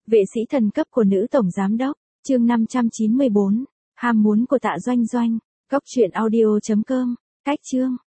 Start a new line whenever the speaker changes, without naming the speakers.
Vệ sĩ thần cấp của nữ tổng giám đốc, chương 594, ham muốn của Tạ Doanh Doanh, góc truyện audio.com, cách chương.